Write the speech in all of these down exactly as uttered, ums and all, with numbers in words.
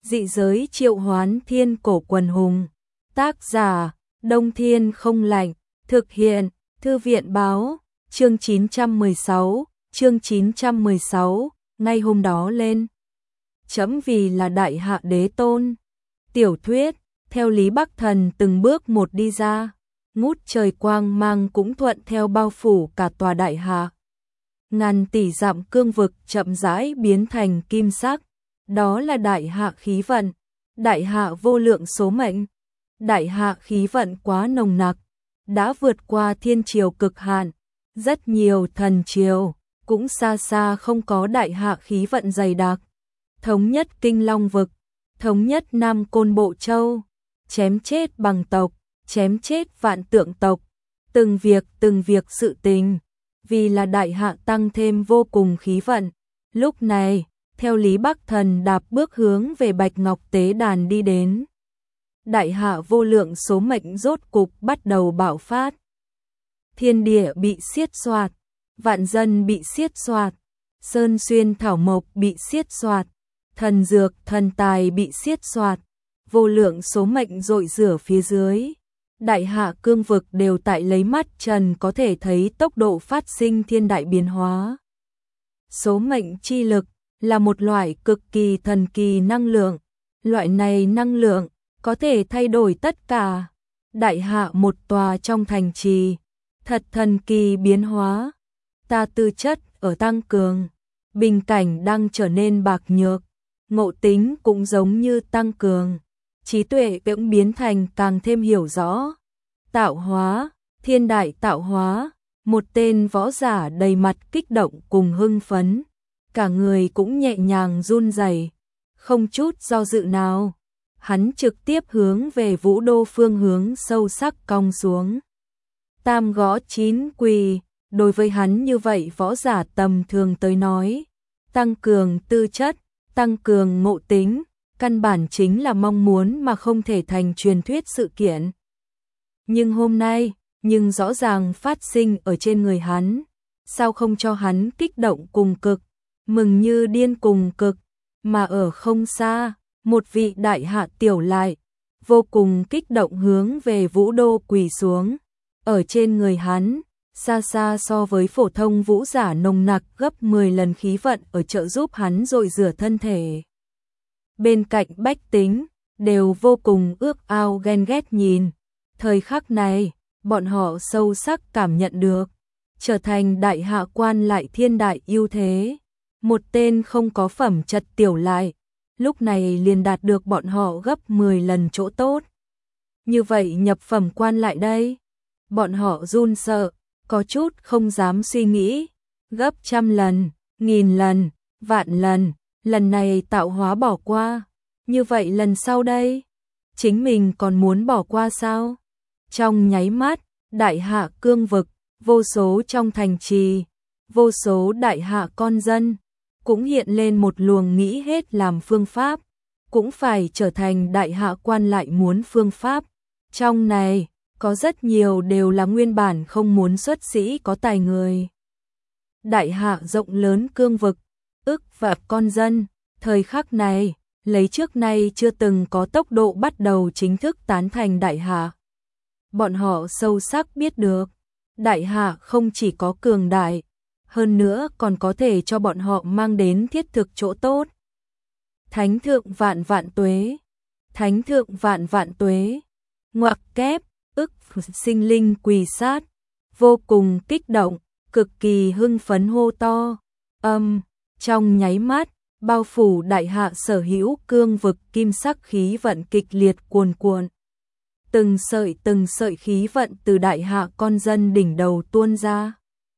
Dị giới triệu hoán thiên cổ quần hùng. Tác giả, Đông Thiên không lạnh. Thực hiện, Thư viện báo. Chương chín trăm mười sáu, chương chín trăm mười sáu, ngay hôm đó lên. Chấm vì là đại hạ đế tôn. Tiểu thuyết, theo Lý Bắc Thần từng bước một đi ra, ngút trời quang mang cũng thuận theo bao phủ cả tòa đại hạ. Ngàn tỷ dặm cương vực chậm rãi biến thành kim sắc, đó là đại hạ khí vận, đại hạ vô lượng số mệnh. Đại hạ khí vận quá nồng nặc, đã vượt qua thiên triều cực hạn, rất nhiều thần triều cũng xa xa không có đại hạ khí vận dày đặc. Thống nhất Kinh Long vực, thống nhất Nam Côn Bộ Châu, chém chết bằng tộc, chém chết vạn tượng tộc, từng việc từng việc sự tình, vì là đại hạ tăng thêm vô cùng khí vận. Lúc này, theo Lý Bắc Thần đạp bước hướng về Bạch Ngọc Tế Đàn đi đến. Đại hạ vô lượng số mệnh rốt cục bắt đầu bạo phát. Thiên địa bị xiết xoạt, vạn dân bị xiết xoạt, sơn xuyên thảo mộc bị xiết xoạt, thần dược thần tài bị xiết xoạt, vô lượng số mệnh dội rửa phía dưới. Đại hạ cương vực đều tại lấy mắt trần có thể thấy tốc độ phát sinh thiên đại biến hóa. Số mệnh chi lực là một loại cực kỳ thần kỳ năng lượng, loại này năng lượng có thể thay đổi tất cả. Đại hạ một tòa trong thành trì, thật thần kỳ biến hóa. Ta tư chất ở tăng cường, bình cảnh đang trở nên bạc nhược, ngộ tính cũng giống như tăng cường, trí tuệ cũng biến thành càng thêm hiểu rõ. Tạo hóa, thiên đại tạo hóa, một tên võ giả đầy mặt kích động cùng hưng phấn, cả người cũng nhẹ nhàng run rẩy, không chút do dự nào. Hắn trực tiếp hướng về Vũ Đô phương hướng sâu sắc cong xuống. Tam gõ chín quỳ, đối với hắn như vậy võ giả tầm thường tới nói, tăng cường tư chất, tăng cường ngộ tính, căn bản chính là mong muốn mà không thể thành truyền thuyết sự kiện. Nhưng hôm nay, nhưng rõ ràng phát sinh ở trên người hắn, sao không cho hắn kích động cùng cực, mừng như điên cùng cực, mà ở không xa, một vị đại hạ tiểu lại, vô cùng kích động hướng về Vũ Đô quỳ xuống. Ở trên người hắn, xa xa so với phổ thông vũ giả nồng nặc gấp mười lần khí vận ở trợ giúp hắn dội rửa thân thể. Bên cạnh bách tính, đều vô cùng ước ao ghen ghét nhìn. Thời khắc này, bọn họ sâu sắc cảm nhận được, trở thành đại hạ quan lại thiên đại ưu thế. Một tên không có phẩm chất tiểu lại, lúc này liền đạt được bọn họ gấp mười lần chỗ tốt. Như vậy nhập phẩm quan lại đây, bọn họ run sợ, có chút không dám suy nghĩ, gấp trăm lần, nghìn lần, vạn lần, lần này tạo hóa bỏ qua, như vậy lần sau đây, chính mình còn muốn bỏ qua sao? Trong nháy mắt, đại hạ cương vực, vô số trong thành trì, vô số đại hạ con dân, cũng hiện lên một luồng nghĩ hết làm phương pháp, cũng phải trở thành đại hạ quan lại muốn phương pháp. Trong này, có rất nhiều đều là nguyên bản không muốn xuất sĩ có tài người. Đại hạ rộng lớn cương vực, ức vạn con dân, thời khắc này, lấy trước nay chưa từng có tốc độ bắt đầu chính thức tán thành đại hạ. Bọn họ sâu sắc biết được, đại hạ không chỉ có cường đại, hơn nữa còn có thể cho bọn họ mang đến thiết thực chỗ tốt. Thánh thượng vạn vạn tuế, thánh thượng vạn vạn tuế, ngoặc kép, ức sinh linh quỳ sát, vô cùng kích động, cực kỳ hưng phấn hô to, âm, trong nháy mắt, bao phủ đại hạ sở hữu cương vực kim sắc khí vận kịch liệt cuồn cuộn. Từng sợi từng sợi khí vận từ đại hạ con dân đỉnh đầu tuôn ra,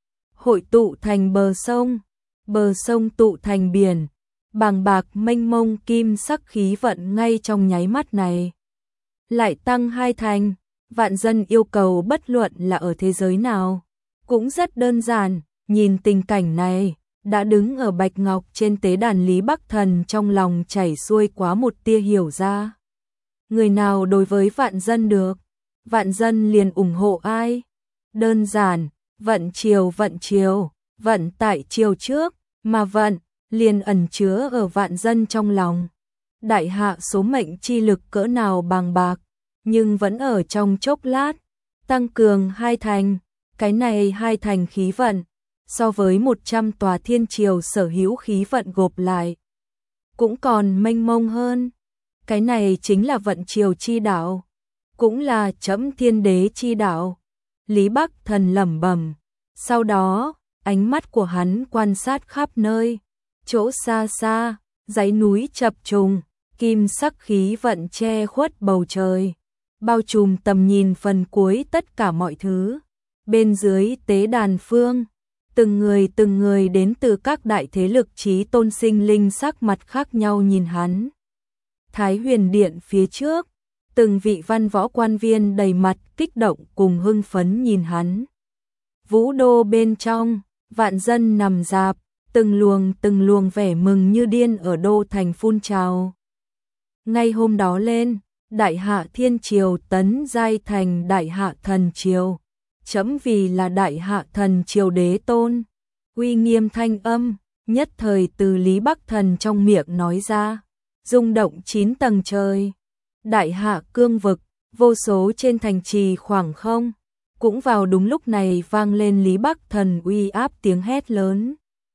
hội tụ thành bờ sông, bờ sông tụ thành biển, bàng bạc mênh mông kim sắc khí vận ngay trong nháy mắt này. Lại tăng hai thành, vạn dân yêu cầu bất luận là ở thế giới nào, cũng rất đơn giản, nhìn tình cảnh này, đã đứng ở Bạch Ngọc trên tế đàn Lý Bắc Thần trong lòng chảy xuôi quá một tia hiểu ra. Người nào đối với vạn dân được, vạn dân liền ủng hộ ai. Đơn giản, vận triều vận triều, vận tại triều trước, mà vận liền ẩn chứa ở vạn dân trong lòng. Đại hạ số mệnh chi lực cỡ nào bàng bạc, nhưng vẫn ở trong chốc lát, tăng cường hai thành, cái này hai thành khí vận, so với một trăm tòa thiên triều sở hữu khí vận gộp lại, cũng còn mênh mông hơn. Cái này chính là vận triều chi đạo, cũng là trẫm thiên đế chi đạo. Lý Bắc Thần lẩm bẩm, sau đó, ánh mắt của hắn quan sát khắp nơi, chỗ xa xa, dãy núi chập trùng, kim sắc khí vận che khuất bầu trời, bao trùm tầm nhìn phần cuối tất cả mọi thứ. Bên dưới tế đàn phương, từng người từng người đến từ các đại thế lực chí tôn sinh linh sắc mặt khác nhau nhìn hắn. Thái Huyền Điện phía trước, từng vị văn võ quan viên đầy mặt kích động cùng hưng phấn nhìn hắn. Vũ đô bên trong, vạn dân nằm rạp, từng luồng từng luồng vẻ mừng như điên ở đô thành phun trào. Ngay hôm đó lên, Đại Hạ Thiên Triều tấn giai thành Đại Hạ Thần Triều. Chấm vì là Đại Hạ Thần Triều đế tôn. Uy nghiêm thanh âm, nhất thời từ Lý Bắc Thần trong miệng nói ra, rung động chín tầng trời. Đại Hạ cương vực, vô số trên thành trì khoảng không, cũng vào đúng lúc này vang lên Lý Bắc Thần uy áp tiếng hét lớn.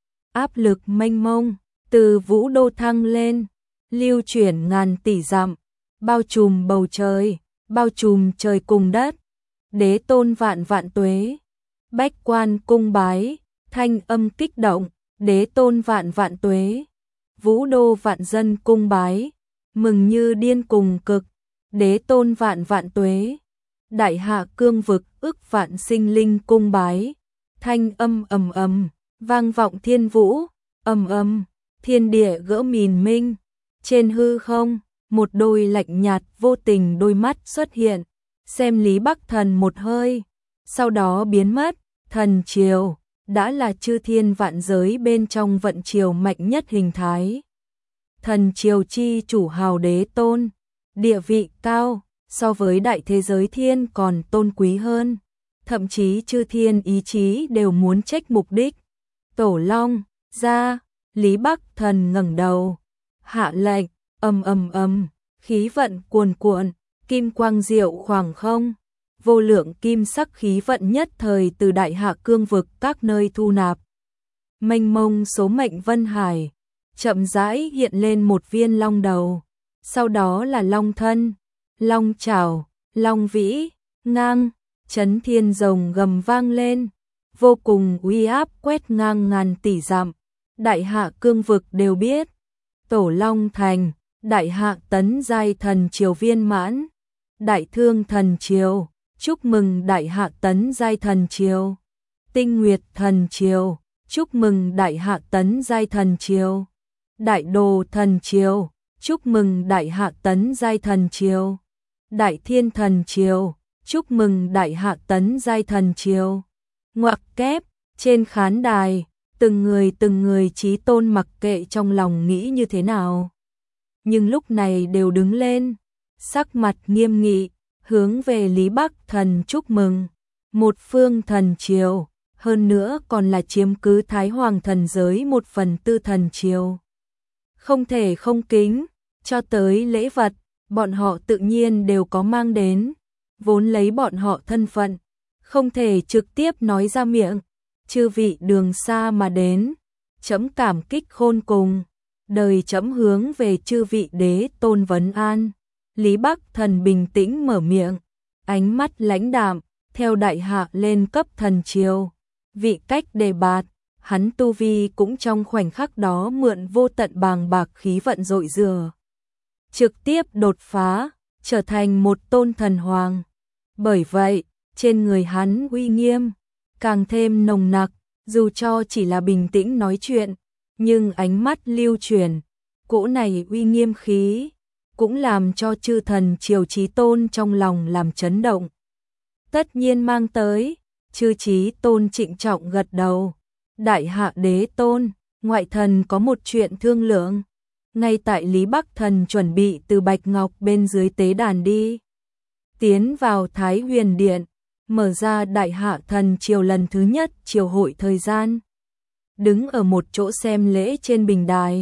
Áp lực mênh mông, từ vũ đô thăng lên, lưu chuyển ngàn tỷ dặm, bao trùm bầu trời, bao trùm trời cùng đất. Đế tôn vạn vạn tuế, bách quan cung bái, thanh âm kích động, đế tôn vạn vạn tuế, vũ đô vạn dân cung bái, mừng như điên cùng cực, đế tôn vạn vạn tuế, đại hạ cương vực ức vạn sinh linh cung bái, thanh âm ầm ầm, vang vọng thiên vũ, ầm ầm, thiên địa gỡ mìn minh, trên hư không, một đôi lạnh nhạt vô tình đôi mắt xuất hiện. Xem Lý Bắc Thần một hơi, sau đó biến mất. Thần triều đã là chư thiên vạn giới bên trong vận triều mạnh nhất hình thái. Thần triều chi chủ hào đế tôn, địa vị cao, so với đại thế giới thiên còn tôn quý hơn, thậm chí chư thiên ý chí đều muốn trách mục đích. Tổ Long ra, Lý Bắc Thần ngẩng đầu, hạ lệnh, ầm ầm ầm, khí vận cuồn cuộn. Kim quang diệu khoảng không, vô lượng kim sắc khí vận nhất thời từ đại hạ cương vực các nơi thu nạp. Mênh mông số mệnh vân hải, chậm rãi hiện lên một viên long đầu, sau đó là long thân, long chảo, long vĩ, ngang, chấn thiên rồng gầm vang lên, vô cùng uy áp quét ngang ngàn tỷ dặm. Đại hạ cương vực đều biết, Tổ Long thành, đại hạ tấn giai thần triều viên mãn. Đại thương thần triều, chúc mừng đại hạ tấn giai thần triều. Tinh Nguyệt thần triều, chúc mừng đại hạ tấn giai thần triều. Đại Đồ thần triều, chúc mừng đại hạ tấn giai thần triều. Đại Thiên thần triều, chúc mừng đại hạ tấn giai thần triều. Ngoặc kép, trên khán đài, từng người từng người chí tôn mặc kệ trong lòng nghĩ như thế nào, nhưng lúc này đều đứng lên, sắc mặt nghiêm nghị, hướng về Lý Bắc Thần chúc mừng. Một phương thần triều, hơn nữa còn là chiếm cứ Thái Hoàng thần giới một phần tư thần triều. Không thể không kính, cho tới lễ vật, bọn họ tự nhiên đều có mang đến, vốn lấy bọn họ thân phận, không thể trực tiếp nói ra miệng, chư vị đường xa mà đến, chấm cảm kích khôn cùng, đời chấm hướng về chư vị đế tôn vấn an. Lý Bắc Thần bình tĩnh mở miệng, ánh mắt lãnh đạm, theo đại hạ lên cấp thần triều, vị cách đề bạt, hắn tu vi cũng trong khoảnh khắc đó mượn vô tận bàng bạc khí vận dội rửa, trực tiếp đột phá, trở thành một tôn thần hoàng. Bởi vậy, trên người hắn uy nghiêm càng thêm nồng nặc, dù cho chỉ là bình tĩnh nói chuyện, nhưng ánh mắt lưu chuyển, cỗ này uy nghiêm khí cũng làm cho chư thần triều chí tôn trong lòng làm chấn động. Tất nhiên mang tới, chư chí tôn trịnh trọng gật đầu. Đại hạ đế tôn, ngoại thần có một chuyện thương lượng. Ngay tại Lý Bắc Thần chuẩn bị từ Bạch Ngọc bên dưới tế đàn đi, tiến vào Thái Huyền Điện, mở ra đại hạ thần triều lần thứ nhất triều hội thời gian. Đứng ở một chỗ xem lễ trên bình đài,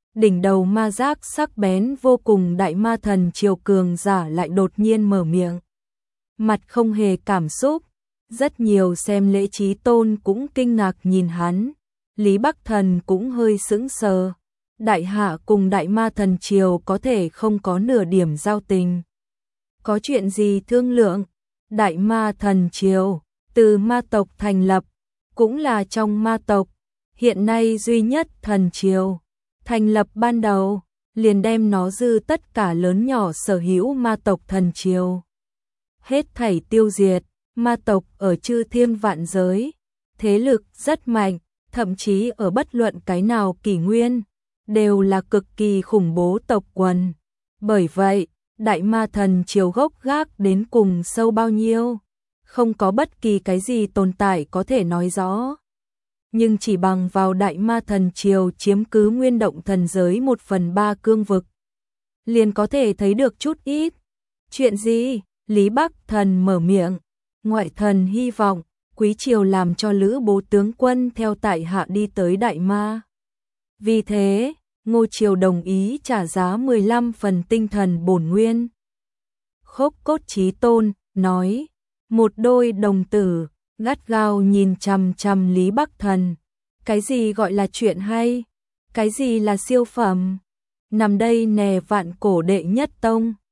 đỉnh đầu ma giác sắc bén vô cùng đại ma thần triều cường giả lại đột nhiên mở miệng. Mặt không hề cảm xúc, rất nhiều xem lễ trí tôn cũng kinh ngạc nhìn hắn, Lý Bắc Thần cũng hơi sững sờ. Đại hạ cùng đại ma thần triều có thể không có nửa điểm giao tình. Có chuyện gì thương lượng? Đại ma thần triều, từ ma tộc thành lập, cũng là trong ma tộc, hiện nay duy nhất thần triều. Thành lập ban đầu, liền đem nó dư tất cả lớn nhỏ sở hữu ma tộc thần triều. Hết thảy tiêu diệt, ma tộc ở chư thiên vạn giới, thế lực rất mạnh, thậm chí ở bất luận cái nào kỷ nguyên, đều là cực kỳ khủng bố tộc quần. Bởi vậy, đại ma thần triều gốc gác đến cùng sâu bao nhiêu, không có bất kỳ cái gì tồn tại có thể nói rõ. Nhưng chỉ bằng vào đại ma thần triều chiếm cứ nguyên động thần giới một phần ba cương vực, liền có thể thấy được chút ít. Chuyện gì? Lý Bắc Thần mở miệng. Ngoại thần hy vọng, quý triều làm cho Lữ Bố tướng quân theo tại hạ đi tới đại ma. Vì thế, Ngô triều đồng ý trả giá mười lăm phần tinh thần bổn nguyên. Khốc Cốt Chí Tôn nói, một đôi đồng tử gắt gao nhìn chằm chằm Lý Bắc Thần. Cái gì gọi là chuyện hay? Cái gì là siêu phẩm? Nằm đây nè vạn cổ đệ nhất tông,